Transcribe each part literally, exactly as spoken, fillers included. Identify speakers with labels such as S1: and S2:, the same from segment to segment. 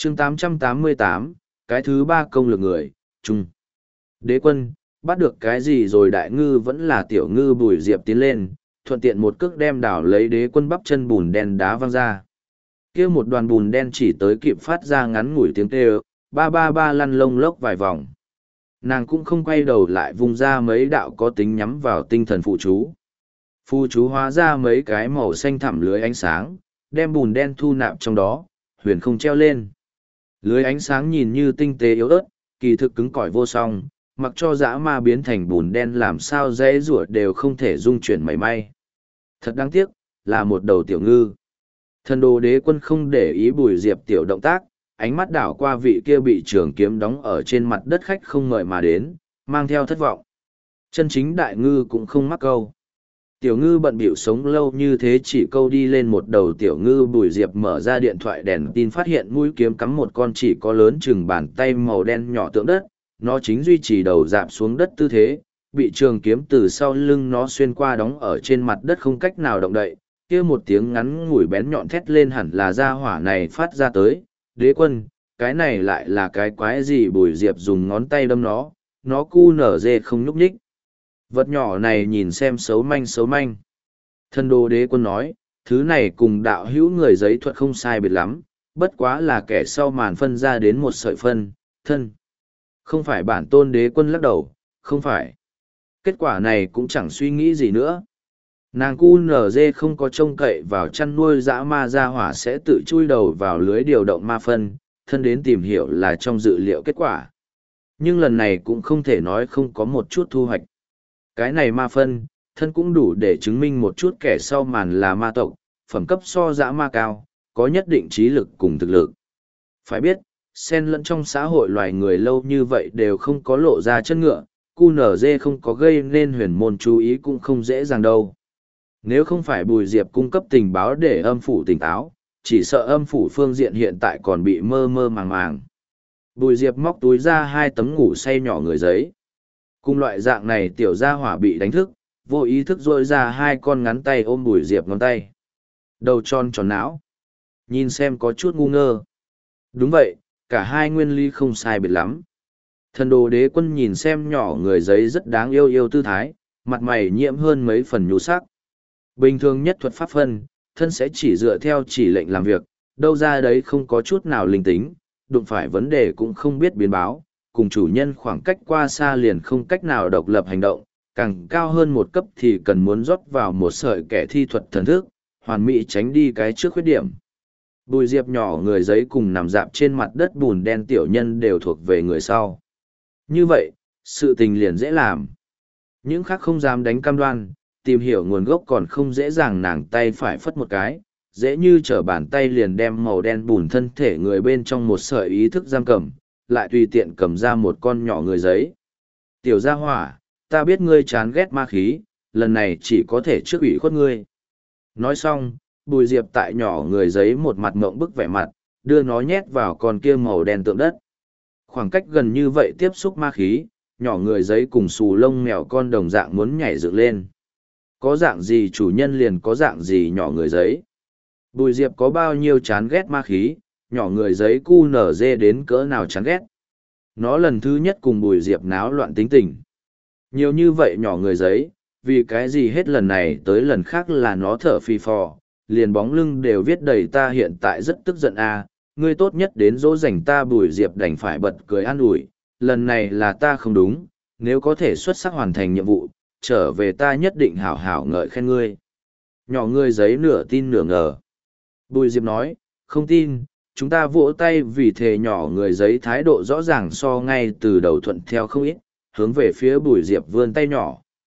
S1: chương tám trăm tám mươi tám, cái thứ ba công lực người, trung. Đế quân, bắt được cái gì rồi? Đại ngư vẫn là tiểu ngư Bùi Diệp tiến lên, thuận tiện một cước đem đảo lấy đế quân bắp chân bùn đen đá văng ra. Kia một đoàn bùn đen chỉ tới kịp phát ra ngắn ngủi tiếng kêu, ba ba ba lăn lông lốc vài vòng. Nàng cũng không quay đầu lại vung ra mấy đạo có tính nhắm vào tinh thần phụ chú. Phụ chú hóa ra mấy cái màu xanh thẳm lưới ánh sáng, đem bùn đen thu nạp trong đó, huyền không treo lên. Lưới ánh sáng nhìn như tinh tế yếu ớt, kỳ thực cứng cỏi vô song, mặc cho dã ma biến thành bùn đen làm sao dễ rủa đều không thể dung chuyển mảy may. Thật đáng tiếc, là một đầu tiểu ngư. Thần đồ đế quân không để ý Bùi Diệp tiểu động tác, ánh mắt đảo qua vị kia bị trường kiếm đóng ở trên mặt đất khách không ngợi mà đến, mang theo thất vọng. Chân chính đại ngư cũng không mắc câu. Tiểu ngư bận bịu sống lâu như thế chỉ câu đi lên một đầu tiểu ngư. Bùi Diệp mở ra điện thoại đèn tin phát hiện mũi kiếm cắm một con chỉ có lớn chừng bàn tay màu đen nhỏ tượng đất, nó chính duy trì đầu dạp xuống đất tư thế, bị trường kiếm từ sau lưng nó xuyên qua đóng ở trên mặt đất không cách nào động đậy. Kia một tiếng ngắn ngủi bén nhọn thét lên hẳn là ra hỏa này phát ra tới. Đế quân, cái này lại là cái quái gì? Bùi Diệp dùng ngón tay đâm nó, nó cu nở dê không nhúc nhích. Vật nhỏ này nhìn xem xấu manh xấu manh. Thần đồ đế quân nói, thứ này cùng đạo hữu người giấy thuật không sai biệt lắm, bất quá là kẻ sau màn phân ra đến một sợi phân, thân. Không phải. Bản tôn đế quân lắc đầu, không phải. Kết quả này cũng chẳng suy nghĩ gì nữa. Nàng cu nở dê không có trông cậy vào chăn nuôi dã ma ra hỏa sẽ tự chui đầu vào lưới điều động ma phân, thân đến tìm hiểu là trong dự liệu kết quả. Nhưng lần này cũng không thể nói không có một chút thu hoạch. Cái này ma phân, thân cũng đủ để chứng minh một chút kẻ sau màn là ma tộc, phẩm cấp so dã ma cao, có nhất định trí lực cùng thực lực. Phải biết, xen lẫn trong xã hội loài người lâu như vậy đều không có lộ ra chân ngựa, cu nở dê không có gây nên huyền môn chú ý cũng không dễ dàng đâu. Nếu không phải Bùi Diệp cung cấp tình báo để âm phủ tỉnh táo, chỉ sợ âm phủ phương diện hiện tại còn bị mơ mơ màng màng. Bùi Diệp móc túi ra hai tấm ngủ say nhỏ người giấy. Cùng loại dạng này tiểu gia hỏa bị đánh thức, vô ý thức rôi ra hai con ngắn tay ôm Bùi Diệp ngón tay. Đầu tròn tròn não. Nhìn xem có chút ngu ngơ. Đúng vậy, cả hai nguyên lý không sai biệt lắm. Thần đồ đế quân nhìn xem nhỏ người giấy rất đáng yêu yêu tư thái, mặt mày nhiễm hơn mấy phần nhu sắc. Bình thường nhất thuật pháp phân, thân sẽ chỉ dựa theo chỉ lệnh làm việc, đâu ra đấy không có chút nào linh tính, đụng phải vấn đề cũng không biết biến báo, cùng chủ nhân khoảng cách qua xa liền không cách nào độc lập hành động, càng cao hơn một cấp thì cần muốn rót vào một sợi kẻ thi thuật thần thức, hoàn mỹ tránh đi cái trước khuyết điểm. Bùi Diệp nhỏ người giấy cùng nằm dạp trên mặt đất bùn đen tiểu nhân đều thuộc về người sau. Như vậy, sự tình liền dễ làm. Những khác không dám đánh cam đoan, tìm hiểu nguồn gốc còn không dễ dàng, nàng tay phải phất một cái, dễ như trở bàn tay liền đem màu đen bùn thân thể người bên trong một sợi ý thức giam cầm, lại tùy tiện cầm ra một con nhỏ người giấy. Tiểu gia hỏa, ta biết ngươi chán ghét ma khí, lần này chỉ có thể trước ủy khuất ngươi. Nói xong, Bùi Diệp tại nhỏ người giấy một mặt ngộng bức vẻ mặt, đưa nó nhét vào con kia màu đen tượng đất. Khoảng cách gần như vậy tiếp xúc ma khí, nhỏ người giấy cùng xù lông mèo con đồng dạng muốn nhảy dựng lên. Có dạng gì chủ nhân liền có dạng gì nhỏ người giấy. Bùi Diệp có bao nhiêu chán ghét ma khí, nhỏ người giấy cu nở dê đến cỡ nào chán ghét. Nó lần thứ nhất cùng Bùi Diệp náo loạn tính tình. Nhiều như vậy nhỏ người giấy, vì cái gì hết lần này tới lần khác là nó thở phì phò, liền bóng lưng đều viết đầy ta hiện tại rất tức giận à, ngươi tốt nhất đến dỗ dành ta. Bùi Diệp đành phải bật cười an ủi, lần này là ta không đúng, nếu có thể xuất sắc hoàn thành nhiệm vụ, trở về ta nhất định hảo hảo ngợi khen ngươi. Nhỏ người giấy nửa tin nửa ngờ. Bùi Diệp nói, không tin, chúng ta vỗ tay vì thề. Nhỏ người giấy thái độ rõ ràng so ngay từ đầu thuận theo không ít, hướng về phía Bùi Diệp vươn tay nhỏ.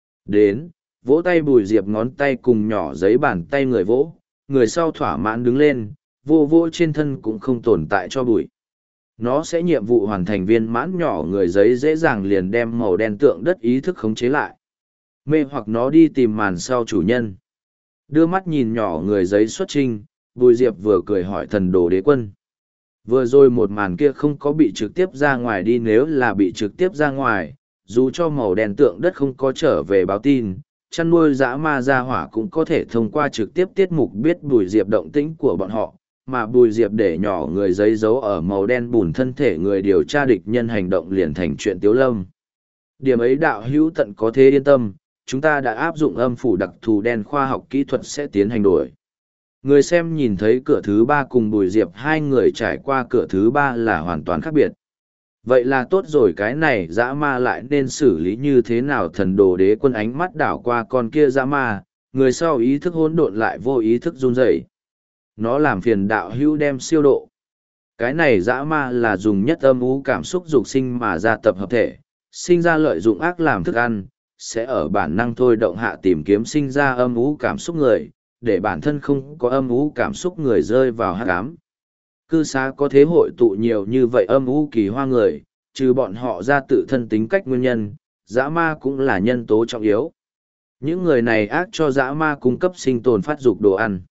S1: Đến, vỗ tay. Bùi Diệp ngón tay cùng nhỏ giấy bàn tay người vỗ, người sau thỏa mãn đứng lên, vô vô trên thân cũng không tồn tại cho bụi. Nó sẽ nhiệm vụ hoàn thành viên mãn, nhỏ người giấy dễ dàng liền đem màu đen tượng đất ý thức khống chế lại. Mê hoặc nó đi tìm màn sau chủ nhân. Đưa mắt nhìn nhỏ người giấy xuất trình, Bùi Diệp vừa cười hỏi thần đồ đế quân. Vừa rồi một màn kia không có bị trực tiếp ra ngoài đi, nếu là bị trực tiếp ra ngoài, dù cho màu đen tượng đất không có trở về báo tin, chăn nuôi dã ma gia hỏa cũng có thể thông qua trực tiếp tiết mục biết Bùi Diệp động tĩnh của bọn họ, mà Bùi Diệp để nhỏ người giấy dấu ở màu đen bùn thân thể người điều tra địch nhân hành động liền thành chuyện tiếu lâm. Điểm ấy đạo hữu tận có thế yên tâm, chúng ta đã áp dụng âm phủ đặc thù đen khoa học kỹ thuật sẽ tiến hành đổi. Người xem nhìn thấy cửa thứ ba cùng Bùi Diệp hai người trải qua cửa thứ ba là hoàn toàn khác biệt. Vậy là tốt rồi, cái này dã ma lại nên xử lý như thế nào? Thần đồ đế quân ánh mắt đảo qua con kia dã ma, người sau ý thức hỗn độn lại vô ý thức run rẩy. Nó làm phiền đạo hữu đem siêu độ. Cái này dã ma là dùng nhất âm ú cảm xúc dục sinh mà ra tập hợp thể, sinh ra lợi dụng ác làm thức ăn, sẽ ở bản năng thôi động hạ tìm kiếm sinh ra âm ú cảm xúc người, để bản thân không có âm ú cảm xúc người rơi vào hắc ám. Cư xá có thế hội tụ nhiều như vậy âm ú kỳ hoa người, trừ bọn họ ra tự thân tính cách nguyên nhân, dã ma cũng là nhân tố trọng yếu. Những người này ác cho dã ma cung cấp sinh tồn phát dục đồ ăn.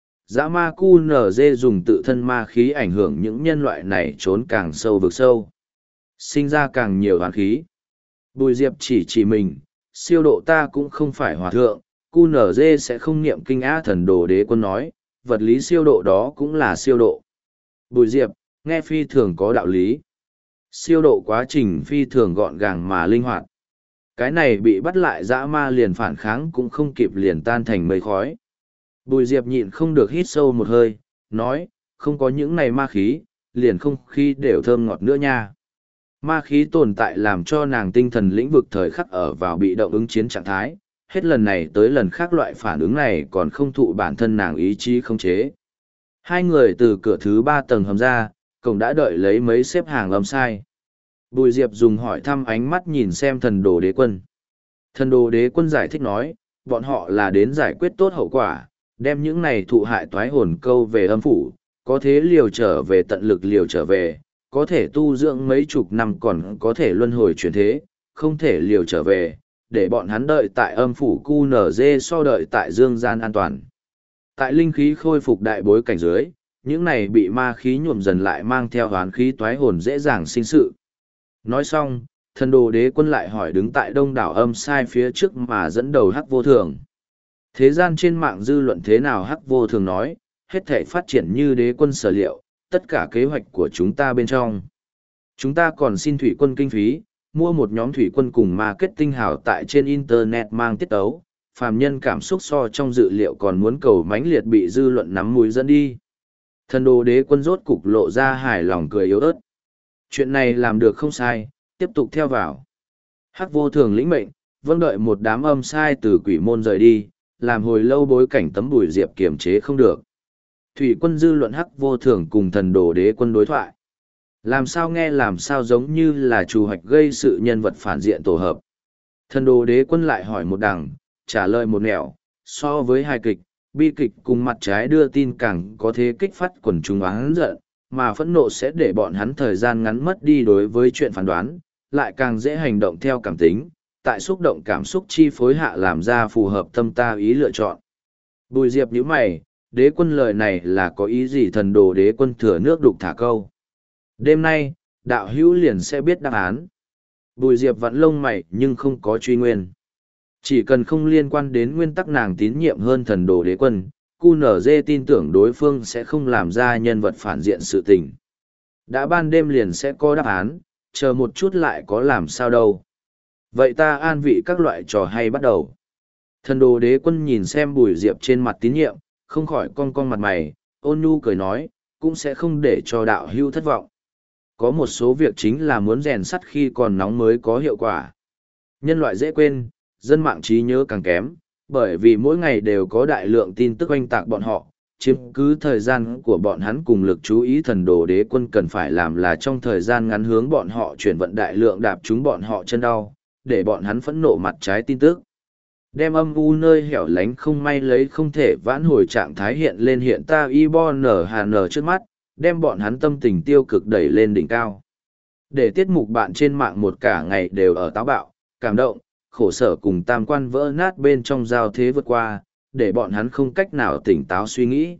S1: Dã ma cu nở dê dùng tự thân ma khí ảnh hưởng những nhân loại này trốn càng sâu vực sâu. Sinh ra càng nhiều hoán khí. Bùi Diệp chỉ chỉ mình, siêu độ ta cũng không phải hòa thượng, cu nở dê sẽ không niệm kinh á. Thần đồ đế quân nói, vật lý siêu độ đó cũng là siêu độ. Bùi Diệp, nghe phi thường có đạo lý. Siêu độ quá trình phi thường gọn gàng mà linh hoạt. Cái này bị bắt lại dã ma liền phản kháng cũng không kịp liền tan thành mây khói. Bùi Diệp nhịn không được hít sâu một hơi, nói, không có những này ma khí, liền không khí đều thơm ngọt nữa nha. Ma khí tồn tại làm cho nàng tinh thần lĩnh vực thời khắc ở vào bị động ứng chiến trạng thái, hết lần này tới lần khác loại phản ứng này còn không thụ bản thân nàng ý chí không chế. Hai người từ cửa thứ ba tầng hầm ra, cổng đã đợi lấy mấy xếp hàng âm sai. Bùi Diệp dùng hỏi thăm ánh mắt nhìn xem thần đồ đế quân. Thần đồ đế quân giải thích nói, bọn họ là đến giải quyết tốt hậu quả, đem những này thụ hại toái hồn câu về âm phủ, có thế liều trở về tận lực liều trở về, có thể tu dưỡng mấy chục năm còn có thể luân hồi chuyển thế, không thể liều trở về, để bọn hắn đợi tại âm phủ cu nở dê so đợi tại dương gian an toàn. Tại linh khí khôi phục đại bối cảnh dưới, những này bị ma khí nhuộm dần lại mang theo hoán khí toái hồn dễ dàng sinh sự. Nói xong, thần đồ đế quân lại hỏi đứng tại đông đảo âm sai phía trước mà dẫn đầu hắc vô thường. Thế gian trên mạng dư luận thế nào? Hắc vô thường nói, hết thể phát triển như đế quân sở liệu, tất cả kế hoạch của chúng ta bên trong. Chúng ta còn xin thủy quân kinh phí, mua một nhóm thủy quân cùng marketing hảo tại trên internet mang tiết tấu, phàm nhân cảm xúc so trong dự liệu còn muốn cầu mãnh liệt bị dư luận nắm mũi dẫn đi. Thần đồ đế quân rốt cục lộ ra hài lòng cười yếu ớt. Chuyện này làm được không sai, tiếp tục theo vào. Hắc vô thường lĩnh mệnh, vâng đợi một đám âm sai từ quỷ môn rời đi, làm hồi lâu bối cảnh tấm Bùi Diệp kiềm chế không được. Thủy quân dư luận Hắc vô thường cùng thần đồ đế quân đối thoại. Làm sao nghe làm sao giống như là chủ hoạch gây sự nhân vật phản diện tổ hợp. Thần đồ đế quân lại hỏi một đằng, trả lời một nẻo, so với hài kịch, bi kịch cùng mặt trái đưa tin càng có thế kích phát quần chúng oán giận, mà phẫn nộ sẽ để bọn hắn thời gian ngắn mất đi đối với chuyện phán đoán, lại càng dễ hành động theo cảm tính, tại xúc động cảm xúc chi phối hạ làm ra phù hợp tâm ta ý lựa chọn. Bùi Diệp nhíu mày, đế quân lời này là có ý gì? Thần đồ đế quân thừa nước đục thả câu. Đêm nay, đạo hữu liền sẽ biết đáp án. Bùi Diệp vặn lông mày nhưng không có truy nguyên. Chỉ cần không liên quan đến nguyên tắc nàng tín nhiệm hơn thần đồ đế quân, cu nở dê tin tưởng đối phương sẽ không làm ra nhân vật phản diện sự tình. Đã ban đêm liền sẽ có đáp án, chờ một chút lại có làm sao đâu. Vậy ta an vị các loại trò hay bắt đầu. Thần đồ đế quân nhìn xem Bùi Diệp trên mặt tín nhiệm, không khỏi cong cong mặt mày, ôn nhu cười nói, cũng sẽ không để cho đạo hưu thất vọng. Có một số việc chính là muốn rèn sắt khi còn nóng mới có hiệu quả. Nhân loại dễ quên, dân mạng trí nhớ càng kém, bởi vì mỗi ngày đều có đại lượng tin tức oanh tạc bọn họ, chiếm cứ thời gian của bọn hắn cùng lực chú ý. Thần đồ đế quân cần phải làm là trong thời gian ngắn hướng bọn họ chuyển vận đại lượng đạp chúng bọn họ chân đau, để bọn hắn phẫn nộ mặt trái tin tức. Đem âm u nơi hẻo lánh không may lấy không thể vãn hồi trạng thái hiện lên hiện ta y bo nở hà nở trước mắt, đem bọn hắn tâm tình tiêu cực đẩy lên đỉnh cao. Để tiết mục bạn trên mạng một cả ngày đều ở táo bạo, cảm động, khổ sở cùng tam quan vỡ nát bên trong giao thế vượt qua, để bọn hắn không cách nào tỉnh táo suy nghĩ.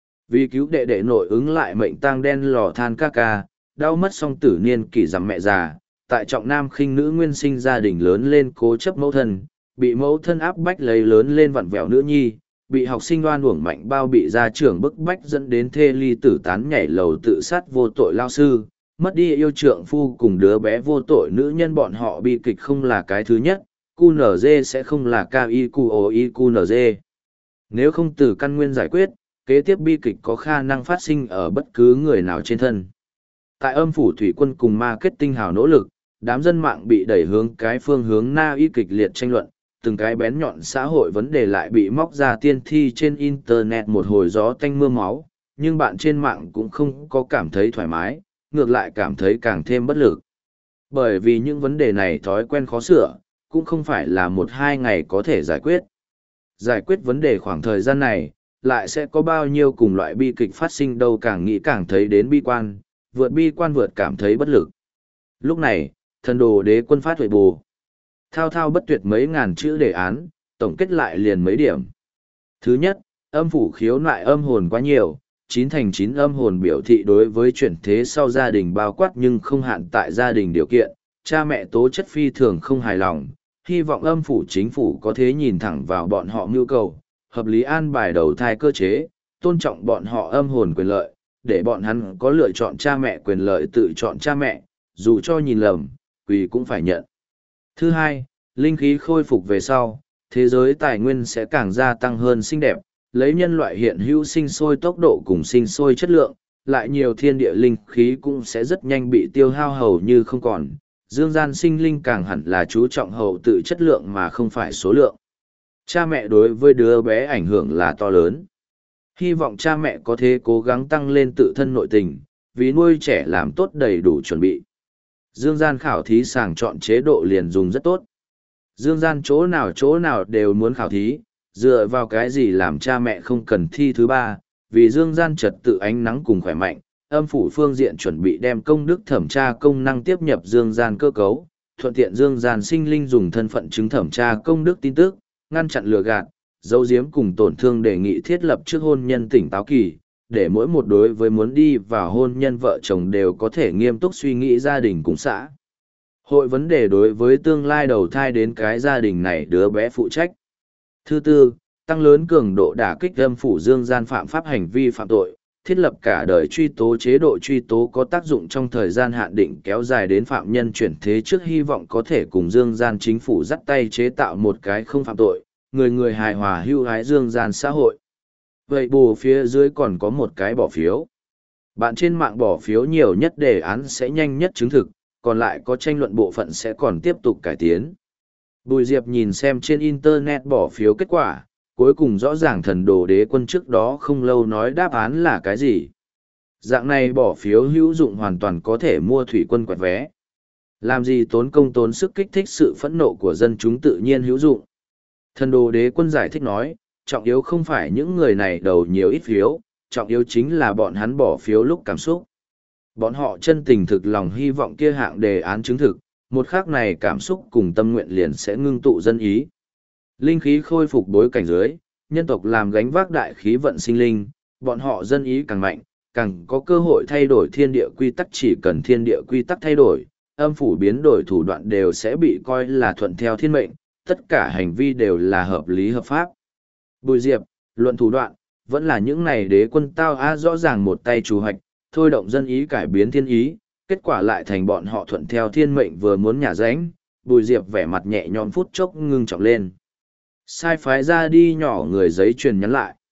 S1: Vì cứu đệ đệ nội ứng lại mệnh tang đen lò than ca ca, đau mất song tử niên kỷ rằm mẹ già, tại trọng nam khinh nữ nguyên sinh gia đình lớn lên cố chấp mẫu thân, bị mẫu thân áp bách lấy lớn lên vặn vẹo nữ nhi, bị học sinh đoan uổng mạnh bao bị gia trưởng bức bách dẫn đến thê ly tử tán nhảy lầu tự sát vô tội lao sư, mất đi yêu trượng phu cùng đứa bé vô tội nữ nhân bọn họ bi kịch không là cái thứ nhất, quy en giê sẽ không là ca i quy o i quy en giê. Nếu không từ căn nguyên giải quyết, kế tiếp bi kịch có khả năng phát sinh ở bất cứ người nào trên thân. Tại âm phủ thủy quân cùng marketing hào nỗ lực, đám dân mạng bị đẩy hướng cái phương hướng na y kịch liệt tranh luận, từng cái bén nhọn xã hội vấn đề lại bị móc ra tiên thi trên internet một hồi gió tanh mưa máu, nhưng bạn trên mạng cũng không có cảm thấy thoải mái, ngược lại cảm thấy càng thêm bất lực. Bởi vì những vấn đề này thói quen khó sửa, cũng không phải là một hai ngày có thể giải quyết. Giải quyết vấn đề khoảng thời gian này, lại sẽ có bao nhiêu cùng loại bi kịch phát sinh đâu, càng nghĩ càng thấy đến bi quan, vượt bi quan vượt cảm thấy bất lực. Lúc này, thần đồ đế quân phát huệ bù. Thao thao bất tuyệt mấy ngàn chữ đề án, tổng kết lại liền mấy điểm. Thứ nhất, âm phủ khiếu nại âm hồn quá nhiều, chín thành chín âm hồn biểu thị đối với chuyển thế sau gia đình bao quát nhưng không hạn tại gia đình điều kiện, cha mẹ tố chất phi thường không hài lòng, hy vọng âm phủ chính phủ có thể nhìn thẳng vào bọn họ nhu cầu, hợp lý an bài đầu thai cơ chế, tôn trọng bọn họ âm hồn quyền lợi, để bọn hắn có lựa chọn cha mẹ quyền lợi tự chọn cha mẹ, dù cho nhìn lầm, quỳ cũng phải nhận. Thứ hai, linh khí khôi phục về sau, thế giới tài nguyên sẽ càng gia tăng hơn xinh đẹp, lấy nhân loại hiện hữu sinh sôi tốc độ cùng sinh sôi chất lượng, lại nhiều thiên địa linh khí cũng sẽ rất nhanh bị tiêu hao hầu như không còn. Dương gian sinh linh càng hẳn là chú trọng hậu tự chất lượng mà không phải số lượng. Cha mẹ đối với đứa bé ảnh hưởng là to lớn. Hy vọng cha mẹ có thể cố gắng tăng lên tự thân nội tình, vì nuôi trẻ làm tốt đầy đủ chuẩn bị. Dương gian khảo thí sàng chọn chế độ liền dùng rất tốt. Dương gian chỗ nào chỗ nào đều muốn khảo thí, dựa vào cái gì làm cha mẹ không cần thi thứ ba, vì dương gian trật tự ánh nắng cùng khỏe mạnh, âm phủ phương diện chuẩn bị đem công đức thẩm tra công năng tiếp nhập dương gian cơ cấu, thuận tiện dương gian sinh linh dùng thân phận chứng thẩm tra công đức tin tức, ngăn chặn lừa gạt, giấu giếm cùng tổn thương, đề nghị thiết lập trước hôn nhân tỉnh táo kỳ, để mỗi một đối với muốn đi vào hôn nhân vợ chồng đều có thể nghiêm túc suy nghĩ gia đình cùng xã hội vấn đề đối với tương lai đầu thai đến cái gia đình này đứa bé phụ trách. Thứ tư, tăng lớn cường độ đả kích âm phủ dương gian phạm pháp hành vi phạm tội, thiết lập cả đời truy tố chế độ truy tố có tác dụng trong thời gian hạn định kéo dài đến phạm nhân chuyển thế trước, hy vọng có thể cùng dương gian chính phủ dắt tay chế tạo một cái không phạm tội, người người hài hòa hưu hái dương gian xã hội. Vậy bù phía dưới còn có một cái bỏ phiếu. Bạn trên mạng bỏ phiếu nhiều nhất đề án sẽ nhanh nhất chứng thực, còn lại có tranh luận bộ phận sẽ còn tiếp tục cải tiến. Bùi Diệp nhìn xem trên internet bỏ phiếu kết quả, cuối cùng rõ ràng thần đồ đế quân trước đó không lâu nói đáp án là cái gì. Dạng này bỏ phiếu hữu dụng hoàn toàn có thể mua thủy quân quẹt vé. Làm gì tốn công tốn sức kích thích sự phẫn nộ của dân chúng, tự nhiên hữu dụng. Thần đồ đế quân giải thích nói, trọng yếu không phải những người này đầu nhiều ít phiếu, trọng yếu chính là bọn hắn bỏ phiếu lúc cảm xúc. Bọn họ chân tình thực lòng hy vọng kia hạng đề án chứng thực, một khắc này cảm xúc cùng tâm nguyện liền sẽ ngưng tụ dân ý. Linh khí khôi phục bối cảnh dưới, nhân tộc làm gánh vác đại khí vận sinh linh, bọn họ dân ý càng mạnh, càng có cơ hội thay đổi thiên địa quy tắc, chỉ cần thiên địa quy tắc thay đổi, âm phủ biến đổi thủ đoạn đều sẽ bị coi là thuận theo thiên mệnh, tất cả hành vi đều là hợp lý hợp pháp. Bùi Diệp, luận thủ đoạn, vẫn là những này đế quân tao á rõ ràng một tay chủ hoạch, thôi động dân ý cải biến thiên ý, kết quả lại thành bọn họ thuận theo thiên mệnh vừa muốn nhả ránh. Bùi Diệp vẻ mặt nhẹ nhõm phút chốc ngưng trọng lên. Sai phái ra đi nhỏ người giấy truyền nhắn lại.